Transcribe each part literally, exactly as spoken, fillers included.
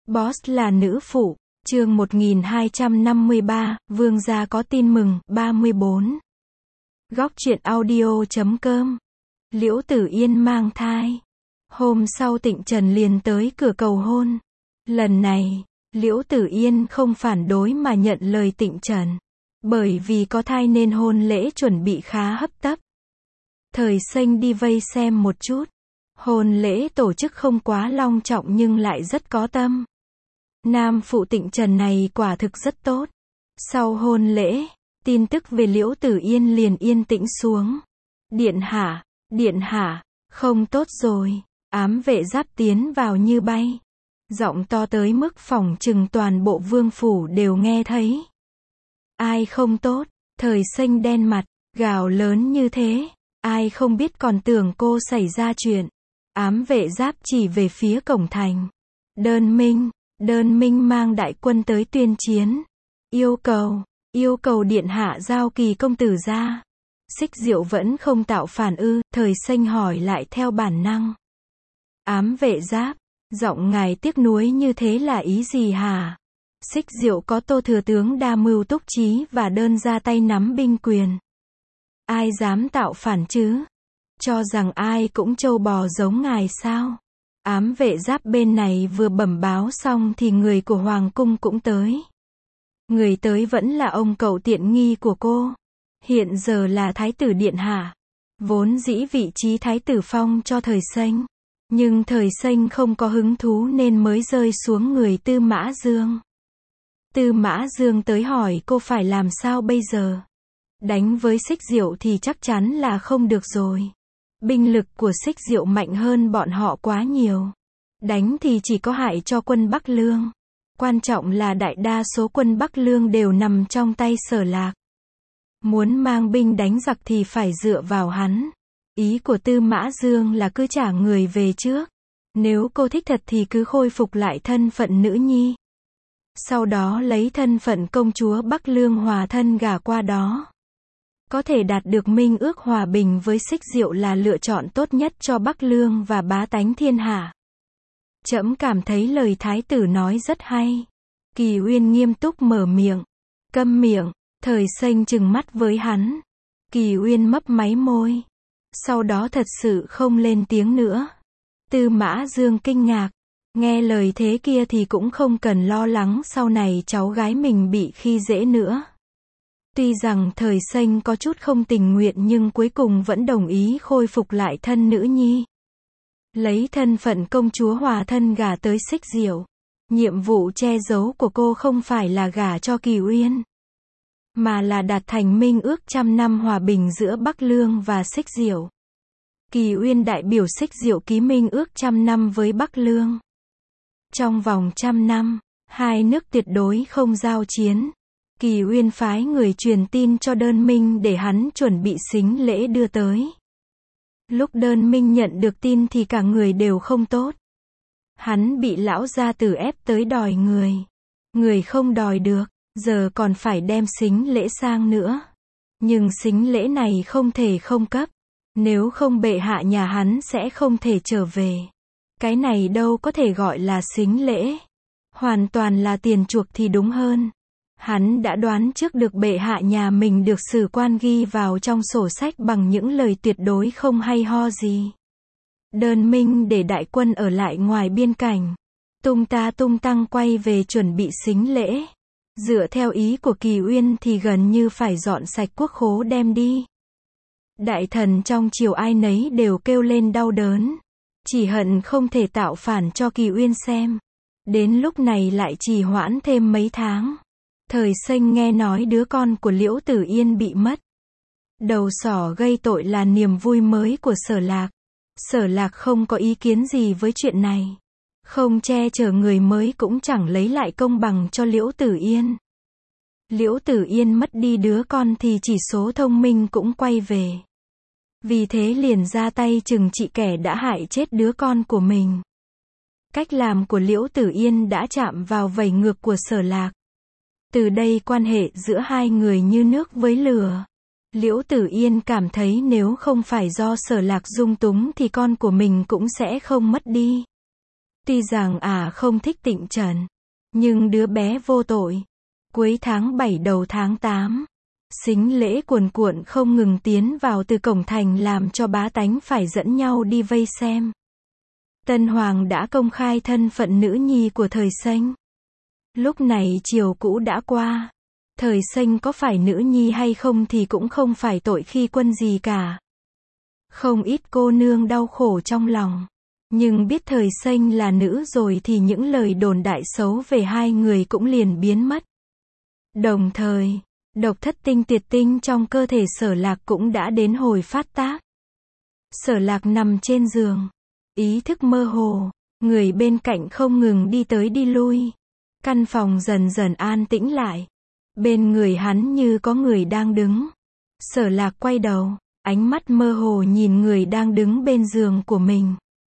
Boss là nữ phụ, chương một nghìn hai trăm năm mươi ba, vương gia có tin mừng, ba mươi bốn. Góc truyện audio chấm com. Liễu Tử Yên mang thai. Hôm sau Tịnh Trần liền tới cửa cầu hôn. Lần này, Liễu Tử Yên không phản đối mà nhận lời Tịnh Trần. Bởi vì có thai nên hôn lễ chuẩn bị khá hấp tấp. Thời Xanh đi vây xem một chút. Hôn lễ tổ chức không quá long trọng nhưng lại rất có tâm. Nam phụ Tịnh Trần này quả thực rất tốt. Sau hôn lễ, tin tức về Liễu Tử Yên liền yên tĩnh xuống. Điện hạ, điện hạ, không tốt rồi. Ám vệ giáp tiến vào như bay. Giọng to tới mức phỏng chừng toàn bộ vương phủ đều nghe thấy. Ai không tốt, Thời Xanh đen mặt, gào lớn như thế. Ai không biết còn tưởng cô xảy ra chuyện. Ám vệ giáp chỉ về phía cổng thành. Đơn Minh, Đơn Minh mang đại quân tới tuyên chiến. Yêu cầu, yêu cầu điện hạ giao Kỳ công tử ra. Xích Diệu vẫn không tạo phản ư, Thời Xanh hỏi lại theo bản năng. Ám vệ giáp, giọng ngài tiếc nuối như thế là ý gì hả? Xích Diệu có Tô thừa tướng đa mưu túc trí và đơn ra tay nắm binh quyền. Ai dám tạo phản chứ? Cho rằng ai cũng trâu bò giống ngài sao? Ám vệ giáp bên này vừa bẩm báo xong thì người của Hoàng cung cũng tới. Người tới vẫn là ông cậu tiện nghi của cô. Hiện giờ là Thái tử điện hạ. Vốn dĩ vị trí Thái tử phong cho Thời Xanh. Nhưng Thời Xanh không có hứng thú nên mới rơi xuống người Tư Mã Dương. Tư Mã Dương tới hỏi cô phải làm sao bây giờ? Đánh với Xích Diệu thì chắc chắn là không được rồi. Binh lực của Xích Diệu mạnh hơn bọn họ quá nhiều. Đánh thì chỉ có hại cho quân Bắc Lương. Quan trọng là đại đa số quân Bắc Lương đều nằm trong tay Sở Lạc. Muốn mang binh đánh giặc thì phải dựa vào hắn. Ý của Tư Mã Dương là cứ trả người về trước. Nếu cô thích thật thì cứ khôi phục lại thân phận nữ nhi. Sau đó lấy thân phận công chúa Bắc Lương hòa thân gả qua đó. Có thể đạt được minh ước hòa bình với Xích Diệu là lựa chọn tốt nhất cho Bắc Lương và bá tánh thiên hạ. Trẫm cảm thấy lời thái tử nói rất hay. Kỳ Uyên nghiêm túc mở miệng. Câm miệng, Thời Xanh trừng mắt với hắn. Kỳ Uyên mấp máy môi. Sau đó thật sự không lên tiếng nữa. Tư Mã Dương kinh ngạc. Nghe lời thế kia thì cũng không cần lo lắng sau này cháu gái mình bị khi dễ nữa. Tuy rằng Thời Xanh có chút không tình nguyện nhưng cuối cùng vẫn đồng ý khôi phục lại thân nữ nhi. Lấy thân phận công chúa hòa thân gả tới Xích Diệu. Nhiệm vụ che giấu của cô không phải là gả cho Kỳ Uyên, mà là đạt thành minh ước trăm năm hòa bình giữa Bắc Lương và Xích Diệu. Kỳ Uyên đại biểu Xích Diệu ký minh ước trăm năm với Bắc Lương. Trong vòng trăm năm, hai nước tuyệt đối không giao chiến. Kỳ Uyên phái người truyền tin cho Đơn Minh để hắn chuẩn bị sính lễ đưa tới. Lúc Đơn Minh nhận được tin thì cả người đều không tốt. Hắn bị lão gia tử ép tới đòi người. Người không đòi được, giờ còn phải đem sính lễ sang nữa. Nhưng sính lễ này không thể không cấp. Nếu không bệ hạ nhà hắn sẽ không thể trở về. Cái này đâu có thể gọi là sính lễ. Hoàn toàn là tiền chuộc thì đúng hơn. Hắn đã đoán trước được bệ hạ nhà mình được sử quan ghi vào trong sổ sách bằng những lời tuyệt đối không hay ho gì. Đơn Minh để đại quân ở lại ngoài biên cảnh. Tung ta tung tăng quay về chuẩn bị sính lễ. Dựa theo ý của Kỳ Uyên thì gần như phải dọn sạch quốc khố đem đi. Đại thần trong triều ai nấy đều kêu lên đau đớn. Chỉ hận không thể tạo phản cho Kỳ Uyên xem. Đến lúc này lại trì hoãn thêm mấy tháng. Thời Xanh nghe nói đứa con của Liễu Tử Yên bị mất. Đầu sỏ gây tội là niềm vui mới của Sở Lạc. Sở Lạc không có ý kiến gì với chuyện này. Không che chở người mới cũng chẳng lấy lại công bằng cho Liễu Tử Yên. Liễu Tử Yên mất đi đứa con thì chỉ số thông minh cũng quay về. Vì thế liền ra tay trừng trị kẻ đã hại chết đứa con của mình. Cách làm của Liễu Tử Yên đã chạm vào vảy ngược của Sở Lạc. Từ đây quan hệ giữa hai người như nước với lửa. Liễu Tử Yên cảm thấy nếu không phải do Sở Lạc dung túng thì con của mình cũng sẽ không mất đi. Tuy rằng ả à không thích Tịnh Trần, nhưng đứa bé vô tội. Cuối tháng bảy đầu tháng tám, sính lễ cuồn cuộn không ngừng tiến vào từ cổng thành làm cho bá tánh phải dẫn nhau đi vây xem. Tân Hoàng đã công khai thân phận nữ nhi của Thời Xanh. Lúc này triều cũ đã qua. Thời Xanh có phải nữ nhi hay không thì cũng không phải tội khi quân gì cả. Không ít cô nương đau khổ trong lòng. Nhưng biết Thời Xanh là nữ rồi thì những lời đồn đại xấu về hai người cũng liền biến mất. Đồng thời, độc thất tinh tuyệt tinh trong cơ thể Sở Lạc cũng đã đến hồi phát tác. Sở Lạc nằm trên giường, ý thức mơ hồ, người bên cạnh không ngừng đi tới đi lui. Căn phòng dần dần an tĩnh lại. Bên người hắn như có người đang đứng. Sở Lạc quay đầu, ánh mắt mơ hồ nhìn người đang đứng bên giường của mình.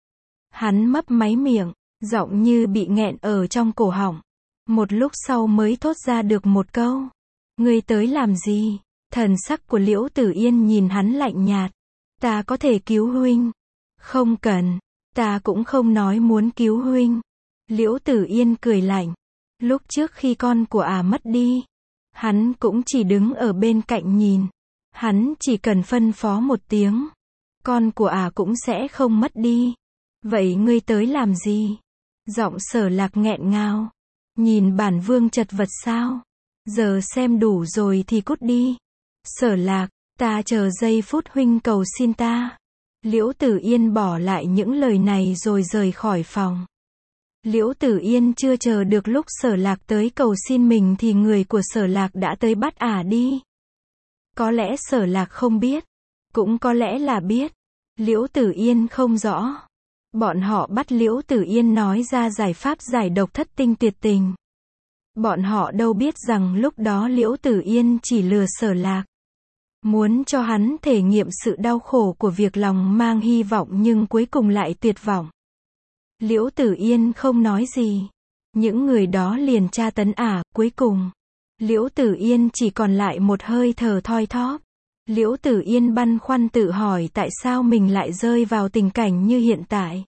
Hắn mấp máy miệng, giọng như bị nghẹn ở trong cổ họng. Một lúc sau mới thốt ra được một câu. Ngươi tới làm gì? Thần sắc của Liễu Tử Yên nhìn hắn lạnh nhạt. Ta có thể cứu huynh. Không cần, ta cũng không nói muốn cứu huynh. Liễu Tử Yên cười lạnh. Lúc trước khi con của ả à mất đi, hắn cũng chỉ đứng ở bên cạnh nhìn. Hắn chỉ cần phân phó một tiếng, con của ả à cũng sẽ không mất đi. Vậy ngươi tới làm gì? Giọng Sở Lạc nghẹn ngào. Nhìn bản vương chật vật sao? Giờ xem đủ rồi thì cút đi. Sở Lạc, ta chờ giây phút huynh cầu xin ta. Liễu Tử Yên bỏ lại những lời này rồi rời khỏi phòng. Liễu Tử Yên chưa chờ được lúc Sở Lạc tới cầu xin mình thì người của Sở Lạc đã tới bắt ả đi. Có lẽ Sở Lạc không biết, cũng có lẽ là biết. Liễu Tử Yên không rõ. Bọn họ bắt Liễu Tử Yên nói ra giải pháp giải độc thất tinh tuyệt tình. Bọn họ đâu biết rằng lúc đó Liễu Tử Yên chỉ lừa Sở Lạc. Muốn cho hắn thể nghiệm sự đau khổ của việc lòng mang hy vọng nhưng cuối cùng lại tuyệt vọng. Liễu Tử Yên không nói gì. Những người đó liền tra tấn ả, cuối cùng. Liễu Tử Yên chỉ còn lại một hơi thở thoi thóp. Liễu Tử Yên băn khoăn tự hỏi tại sao mình lại rơi vào tình cảnh như hiện tại.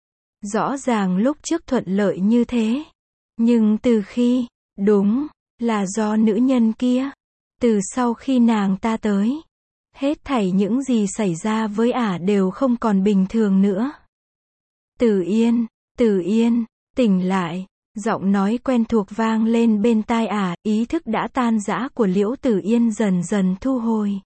Rõ ràng lúc trước thuận lợi như thế. Nhưng từ khi, đúng, là do nữ nhân kia. Từ sau khi nàng ta tới, hết thảy những gì xảy ra với ả đều không còn bình thường nữa. Tử Yên, Tử Yên, tỉnh lại. Giọng nói quen thuộc vang lên bên tai ả, ý thức đã tan rã của Liễu Tử Yên dần dần thu hồi.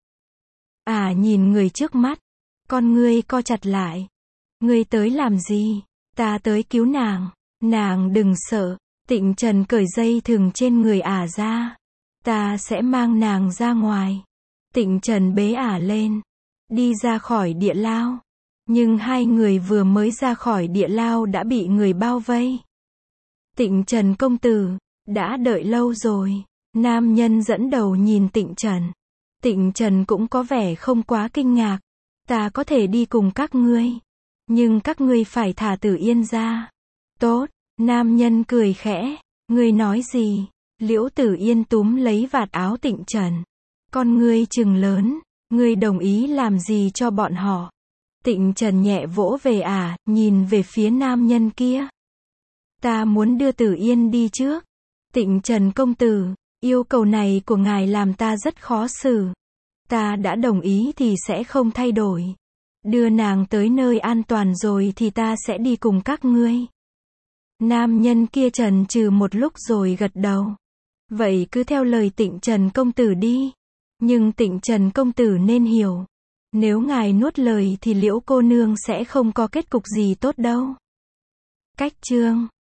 Ả nhìn người trước mắt, con ngươi co chặt lại. Ngươi tới làm gì? Ta tới cứu nàng. Nàng đừng sợ. Tịnh Trần cởi dây thừng trên người ả ra. Ta sẽ mang nàng ra ngoài. Tịnh Trần bế ả lên, đi ra khỏi địa lao. Nhưng hai người vừa mới ra khỏi địa lao đã bị người bao vây. Tịnh Trần công tử, đã đợi lâu rồi. Nam nhân dẫn đầu nhìn Tịnh Trần. Tịnh Trần cũng có vẻ không quá kinh ngạc. Ta có thể đi cùng các ngươi. Nhưng các ngươi phải thả Tử Yên ra. Tốt, nam nhân cười khẽ. Ngươi nói gì? Liễu Tử Yên túm lấy vạt áo Tịnh Trần. Con ngươi trừng lớn. Ngươi đồng ý làm gì cho bọn họ? Tịnh Trần nhẹ vỗ về ả, nhìn về phía nam nhân kia. Ta muốn đưa Tử Yên đi trước. Tịnh Trần công tử, yêu cầu này của ngài làm ta rất khó xử. Ta đã đồng ý thì sẽ không thay đổi. Đưa nàng tới nơi an toàn rồi thì ta sẽ đi cùng các ngươi. Nam nhân kia chần chừ một lúc rồi gật đầu. Vậy cứ theo lời Tịnh Trần công tử đi. Nhưng Tịnh Trần công tử nên hiểu. Nếu ngài nuốt lời thì Liễu cô nương sẽ không có kết cục gì tốt đâu. Cách chương